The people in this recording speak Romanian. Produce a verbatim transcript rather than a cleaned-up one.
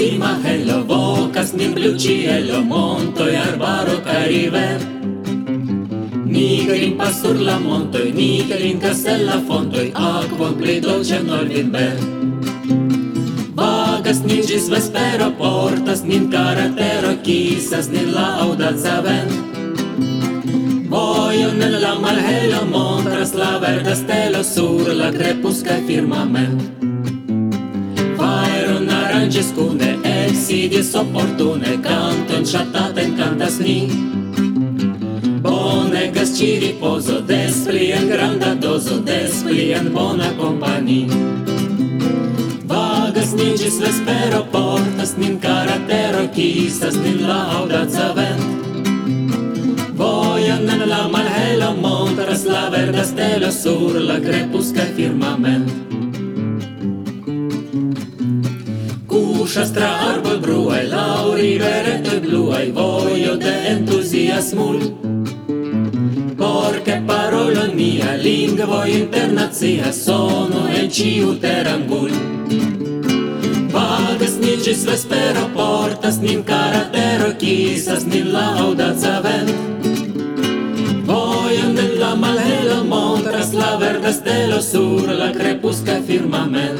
cima hello, vocas nin blu cielo, monto e arbaro cariver. Nigrin pastur la montoi, nigrin castella fontoi, aquam pli dolce nol vin ber. Vagas nin gis vespero, portas nin caratero, quizas nin laudaza vent. Voglio nella malhelo, montras la verda stelo sur la crepusca firmament. Faeron aranges cune, exsidies opportune, canton chataten cantas ni. Bonegas ci riposo, despli en granda dozo, despli en bona compagni. Vagas nin gis vespero, portas nin caratero, quizas nin laudaza vent. Voglio nella malhelo, montras la verda stelo sur la crepusca firmament. Cușas tra arboi bruai, lau riveretoi bluai, voglio de entusiasmul. Porque parolo mia, lingvo internazia, sono en ciu terangul. Vagas nin gis vespero, portas nin caratero, quizas nin laudaza vent. Voglio nella malhelo, montras la verda stelo sur la crepusca firmament.